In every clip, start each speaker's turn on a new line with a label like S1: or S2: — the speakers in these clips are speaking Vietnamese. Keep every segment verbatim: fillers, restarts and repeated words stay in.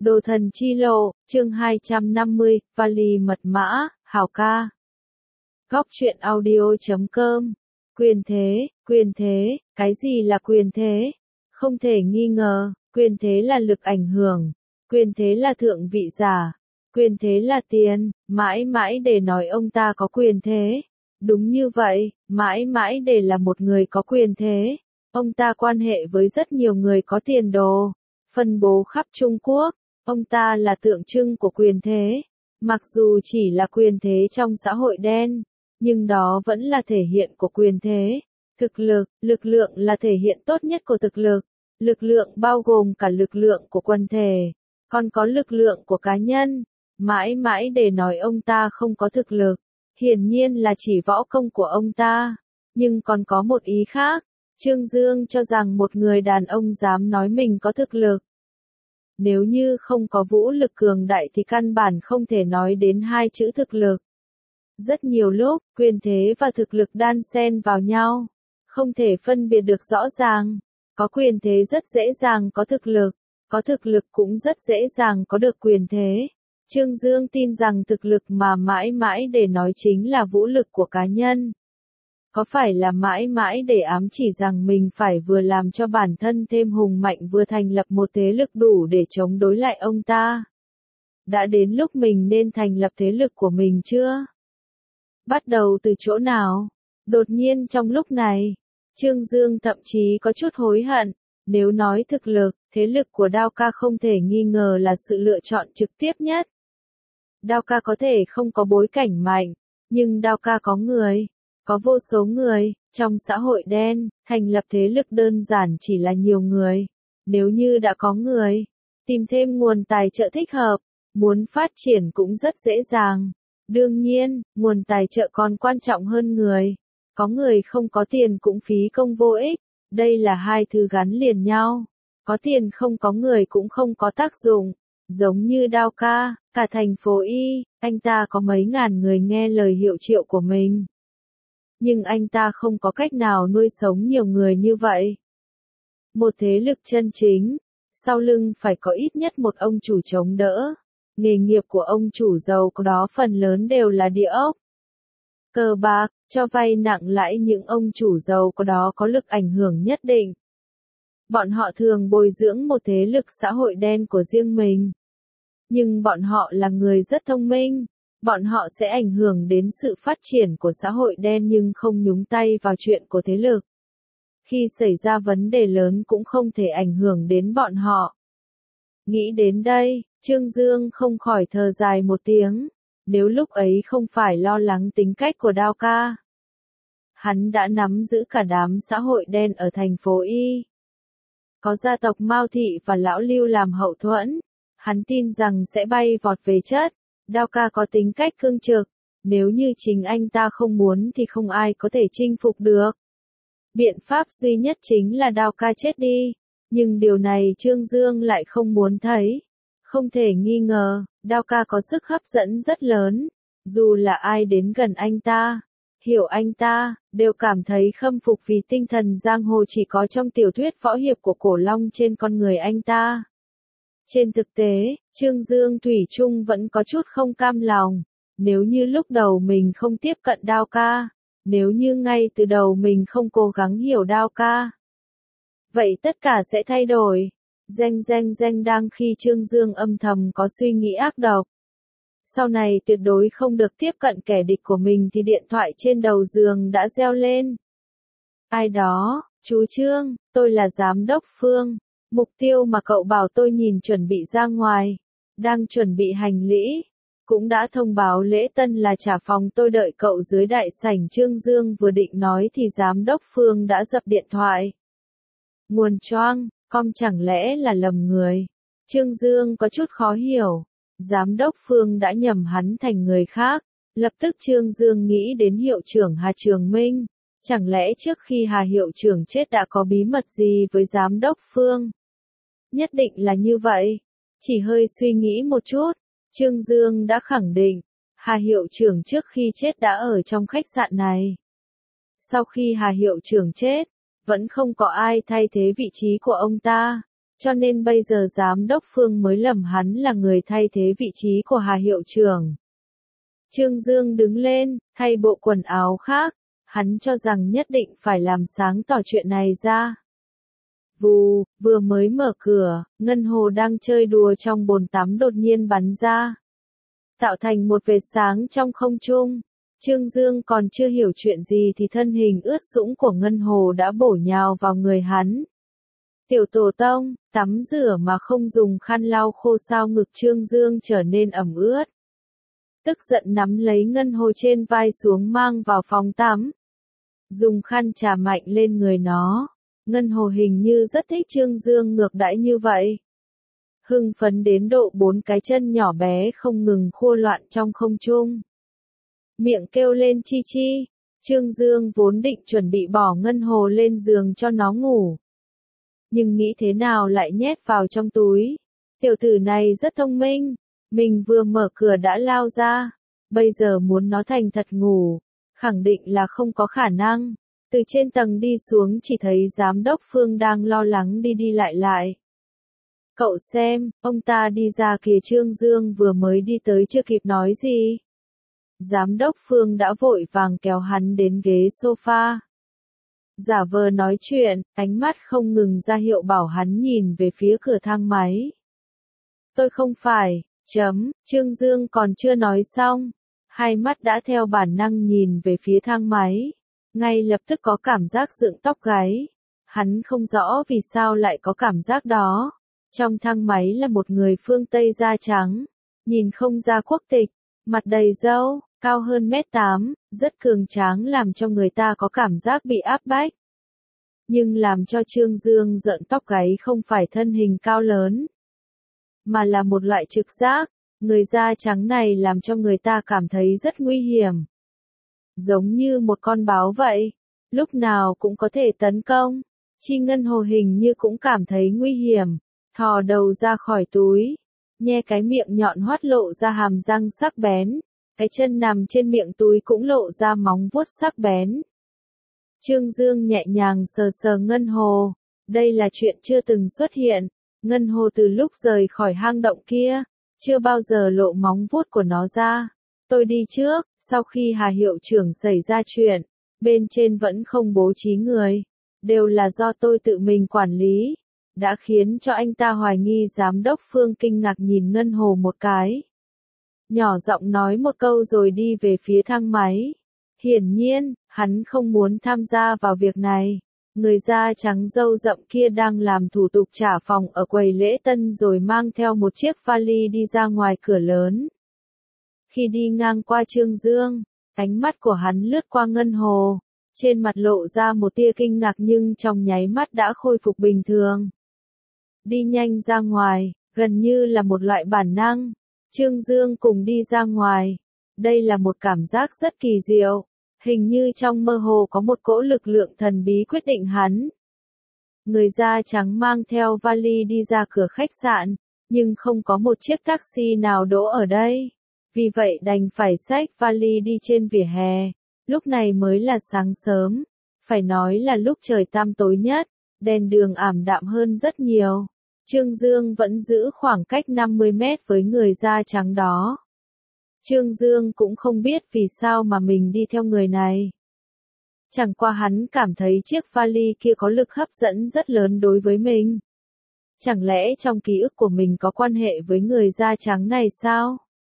S1: Đồ thần chi lộ, chương hai trăm năm mươi, vali mật mã, Hào ca. Góc truyện audio chấm com. Quyền thế, quyền thế, cái gì là quyền thế? Không thể nghi ngờ, quyền thế là lực ảnh hưởng, quyền thế là thượng vị giả, quyền thế là tiền, mãi mãi để nói ông ta có quyền thế. Đúng như vậy, mãi mãi để là một người có quyền thế. Ông ta quan hệ với rất nhiều người có tiền đồ, phân bố khắp Trung Quốc. Ông ta là tượng trưng của quyền thế. Mặc dù chỉ là quyền thế trong xã hội đen, nhưng đó vẫn là thể hiện của quyền thế. Thực lực, lực lượng là thể hiện tốt nhất của thực lực. Lực lượng bao gồm cả lực lượng của quần thể, còn có lực lượng của cá nhân. Mãi mãi để nói ông ta không có thực lực, hiển nhiên là chỉ võ công của ông ta. Nhưng còn có một ý khác, Trương Dương cho rằng một người đàn ông dám nói mình có thực lực. Nếu như không có vũ lực cường đại thì căn bản không thể nói đến hai chữ thực lực. Rất nhiều lúc, quyền thế và thực lực đan xen vào nhau, không thể phân biệt được rõ ràng. Có quyền thế rất dễ dàng có thực lực, có thực lực cũng rất dễ dàng có được quyền thế. Trương Dương tin rằng thực lực mà mãi mãi để nói chính là vũ lực của cá nhân. Có phải là mãi mãi để ám chỉ rằng mình phải vừa làm cho bản thân thêm hùng mạnh vừa thành lập một thế lực đủ để chống đối lại ông ta? Đã đến lúc mình nên thành lập thế lực của mình chưa? Bắt đầu từ chỗ nào? Đột nhiên trong lúc này, Trương Dương thậm chí có chút hối hận. Nếu nói thực lực, thế lực của Đao Ca không thể nghi ngờ là sự lựa chọn trực tiếp nhất. Đao Ca có thể không có bối cảnh mạnh, nhưng Đao Ca có người. Có vô số người, trong xã hội đen, thành lập thế lực đơn giản chỉ là nhiều người. Nếu như đã có người, tìm thêm nguồn tài trợ thích hợp, muốn phát triển cũng rất dễ dàng. Đương nhiên, nguồn tài trợ còn quan trọng hơn người. Có người không có tiền cũng phí công vô ích, đây là hai thứ gắn liền nhau. Có tiền không có người cũng không có tác dụng. Giống như Đao Ca, cả thành phố Y, anh ta có mấy ngàn người nghe lời hiệu triệu của mình. Nhưng anh ta không có cách nào nuôi sống nhiều người như vậy. Một thế lực chân chính, sau lưng phải có ít nhất một ông chủ chống đỡ. Nghề nghiệp của ông chủ giàu có đó phần lớn đều là địa ốc, cờ bạc, cho vay nặng lãi. Những ông chủ giàu có đó có lực ảnh hưởng nhất định. Bọn họ thường bồi dưỡng một thế lực xã hội đen của riêng mình. Nhưng bọn họ là người rất thông minh. Bọn họ sẽ ảnh hưởng đến sự phát triển của xã hội đen nhưng không nhúng tay vào chuyện của thế lực. Khi xảy ra vấn đề lớn cũng không thể ảnh hưởng đến bọn họ. Nghĩ đến đây, Trương Dương không khỏi thở dài một tiếng. Nếu lúc ấy không phải lo lắng tính cách của Đao Ca, hắn đã nắm giữ cả đám xã hội đen ở thành phố Y. Có gia tộc Mao Thị và Lão Lưu làm hậu thuẫn, hắn tin rằng sẽ bay vọt về chất. Đao Ca có tính cách cương trực, nếu như chính anh ta không muốn thì không ai có thể chinh phục được. Biện pháp duy nhất chính là Đao Ca chết đi, nhưng điều này Trương Dương lại không muốn thấy. Không thể nghi ngờ, Đao Ca có sức hấp dẫn rất lớn, dù là ai đến gần anh ta, hiểu anh ta, đều cảm thấy khâm phục vì tinh thần giang hồ chỉ có trong tiểu thuyết võ hiệp của Cổ Long trên con người anh ta. Trên thực tế, Trương Dương thủy chung vẫn có chút không cam lòng. Nếu như lúc đầu mình không tiếp cận Đao Ca, nếu như ngay từ đầu mình không cố gắng hiểu Đao Ca, vậy tất cả sẽ thay đổi. Danh danh danh đang khi Trương Dương âm thầm có suy nghĩ ác độc. Sau này tuyệt đối không được tiếp cận kẻ địch của mình thì điện thoại trên đầu giường đã reo lên. Ai đó, chú Trương, tôi là giám đốc Phương. Mục tiêu mà cậu bảo tôi nhìn chuẩn bị ra ngoài. Đang chuẩn bị hành lễ. Cũng đã thông báo lễ tân là trả phòng, tôi đợi cậu dưới đại sảnh. Trương Dương vừa định nói thì giám đốc Phương đã dập điện thoại. Nguồn choang, com chẳng lẽ là lầm người. Trương Dương có chút khó hiểu. Giám đốc Phương đã nhầm hắn thành người khác. Lập tức Trương Dương nghĩ đến hiệu trưởng Hà Trường Minh. Chẳng lẽ trước khi Hà hiệu trưởng chết đã có bí mật gì với giám đốc Phương? Nhất định là như vậy. Chỉ hơi suy nghĩ một chút, Trương Dương đã khẳng định, Hà hiệu trưởng trước khi chết đã ở trong khách sạn này. Sau khi Hà hiệu trưởng chết, vẫn không có ai thay thế vị trí của ông ta. Cho nên bây giờ giám đốc Phương mới lầm hắn là người thay thế vị trí của Hà hiệu trưởng. Trương Dương đứng lên, thay bộ quần áo khác, hắn cho rằng nhất định phải làm sáng tỏ chuyện này ra. Vù, vừa mới mở cửa, ngân hồ đang chơi đùa trong bồn tắm đột nhiên bắn ra, tạo thành một vệt sáng trong không trung. Trương Dương còn chưa hiểu chuyện gì thì thân hình ướt sũng của ngân hồ đã bổ nhào vào người hắn. Tiểu tổ tông, tắm rửa mà không dùng khăn lau khô sao? Ngực Trương Dương trở nên ẩm ướt. Tức giận nắm lấy ngân hồ trên vai xuống mang vào phòng tắm. Dùng khăn chà mạnh lên người nó. Ngân hồ hình như rất thích Trương Dương ngược đãi như vậy. Hưng phấn đến độ bốn cái chân nhỏ bé không ngừng khua loạn trong không trung. Miệng kêu lên chi chi. Trương Dương vốn định chuẩn bị bỏ ngân hồ lên giường cho nó ngủ. Nhưng nghĩ thế nào lại nhét vào trong túi. Tiểu tử này rất thông minh. Mình vừa mở cửa đã lao ra. Bây giờ muốn nó thành thật ngủ. Khẳng định là không có khả năng. Từ trên tầng đi xuống chỉ thấy giám đốc Phương đang lo lắng đi đi lại lại. Cậu xem, ông ta đi ra kìa. Trương Dương vừa mới đi tới chưa kịp nói gì. Giám đốc Phương đã vội vàng kéo hắn đến ghế sofa. Giả vờ nói chuyện, ánh mắt không ngừng ra hiệu bảo hắn nhìn về phía cửa thang máy. Tôi không phải, chấm, Trương Dương còn chưa nói xong. Hai mắt đã theo bản năng nhìn về phía thang máy. Ngay lập tức có cảm giác dựng tóc gáy. Hắn không rõ vì sao lại có cảm giác đó. Trong thang máy là một người phương Tây da trắng. Nhìn không ra quốc tịch, mặt đầy râu, cao hơn mét tám, rất cường tráng làm cho người ta có cảm giác bị áp bách. Nhưng làm cho Trương Dương giận tóc gáy không phải thân hình cao lớn, mà là một loại trực giác. Người da trắng này làm cho người ta cảm thấy rất nguy hiểm. Giống như một con báo vậy, lúc nào cũng có thể tấn công. Chi Ngân Hồ hình như cũng cảm thấy nguy hiểm, thò đầu ra khỏi túi, nhe cái miệng nhọn hoắt lộ ra hàm răng sắc bén, cái chân nằm trên miệng túi cũng lộ ra móng vuốt sắc bén. Trương Dương nhẹ nhàng sờ sờ Ngân Hồ, đây là chuyện chưa từng xuất hiện. Ngân Hồ từ lúc rời khỏi hang động kia, chưa bao giờ lộ móng vuốt của nó ra. Tôi đi trước, sau khi Hà hiệu trưởng xảy ra chuyện, bên trên vẫn không bố trí người, đều là do tôi tự mình quản lý, đã khiến cho anh ta hoài nghi. Giám đốc Phương kinh ngạc nhìn Ngân Hồ một cái, nhỏ giọng nói một câu rồi đi về phía thang máy. Hiển nhiên, hắn không muốn tham gia vào việc này. Người da trắng râu rậm kia đang làm thủ tục trả phòng ở quầy lễ tân rồi mang theo một chiếc vali đi ra ngoài cửa lớn. Khi đi ngang qua Trương Dương, ánh mắt của hắn lướt qua Ngân Hồ, trên mặt lộ ra một tia kinh ngạc nhưng trong nháy mắt đã khôi phục bình thường. Đi nhanh ra ngoài, gần như là một loại bản năng. Trương Dương cùng đi ra ngoài. Đây là một cảm giác rất kỳ diệu. Hình như trong mơ hồ có một cỗ lực lượng thần bí quyết định hắn. Người da trắng mang theo vali đi ra cửa khách sạn, nhưng không có một chiếc taxi nào đỗ ở đây. Vì vậy đành phải xách vali đi trên vỉa hè. Lúc này mới là sáng sớm, phải nói là lúc trời tăm tối nhất, đèn đường ảm đạm hơn rất nhiều. Trương Dương vẫn giữ khoảng cách năm mươi mét với người da trắng đó. Trương Dương cũng không biết vì sao mà mình đi theo người này. Chẳng qua hắn cảm thấy chiếc vali kia có lực hấp dẫn rất lớn đối với mình. Chẳng lẽ trong ký ức của mình có quan hệ với người da trắng này sao?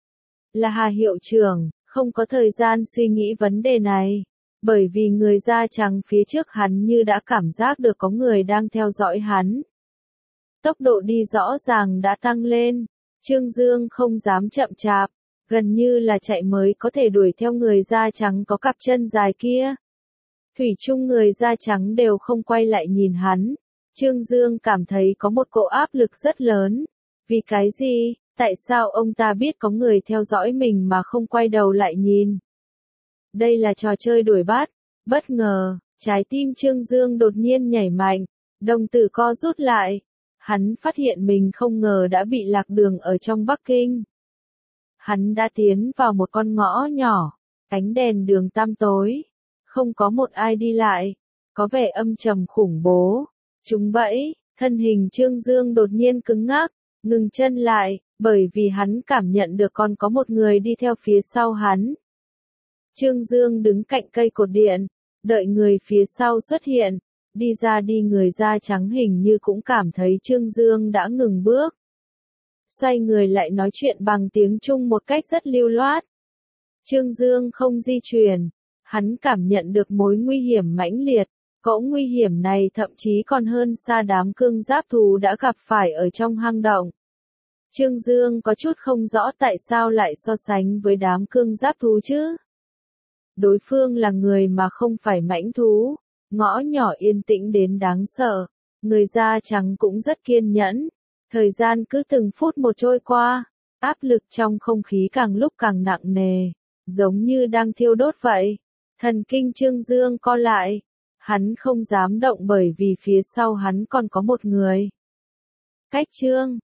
S1: Là Hà hiệu trưởng, không có thời gian suy nghĩ vấn đề này. Bởi vì người da trắng phía trước hắn như đã cảm giác được có người đang theo dõi hắn. Tốc độ đi rõ ràng đã tăng lên. Trương Dương không dám chậm chạp. Gần như là chạy mới có thể đuổi theo người da trắng có cặp chân dài kia. Thủy chung người da trắng đều không quay lại nhìn hắn. Trương Dương cảm thấy có một cỗ áp lực rất lớn. Vì cái gì? Tại sao ông ta biết có người theo dõi mình mà không quay đầu lại nhìn? Đây là trò chơi đuổi bắt. Bất ngờ, trái tim Trương Dương đột nhiên nhảy mạnh, đồng tử co rút lại. Hắn phát hiện mình không ngờ đã bị lạc đường ở trong Bắc Kinh. Hắn đã tiến vào một con ngõ nhỏ, ánh đèn đường tăm tối, không có một ai đi lại, có vẻ âm trầm khủng bố. Trúng bẫy, Thân hình Trương Dương đột nhiên cứng ngắc, ngừng chân lại, bởi vì hắn cảm nhận được còn có một người đi theo phía sau hắn. Trương Dương đứng cạnh cây cột điện, đợi người phía sau xuất hiện, đi ra đi người da trắng hình như cũng cảm thấy Trương Dương đã ngừng bước. Xoay người lại nói chuyện bằng tiếng Trung một cách rất lưu loát. Trương Dương không di chuyển, hắn cảm nhận được mối nguy hiểm mãnh liệt, cỗ nguy hiểm này thậm chí còn hơn xa đám cương giáp thú đã gặp phải ở trong hang động. Trương Dương có chút không rõ tại sao lại so sánh với đám cương giáp thú chứ. Đối phương là người mà không phải mãnh thú, ngõ nhỏ yên tĩnh đến đáng sợ, người da trắng cũng rất kiên nhẫn. Thời gian cứ từng phút một trôi qua, áp lực trong không khí càng lúc càng nặng nề, giống như đang thiêu đốt vậy. Thần kinh Trương Dương co lại, hắn không dám động bởi vì phía sau hắn còn có một người. Cách Trương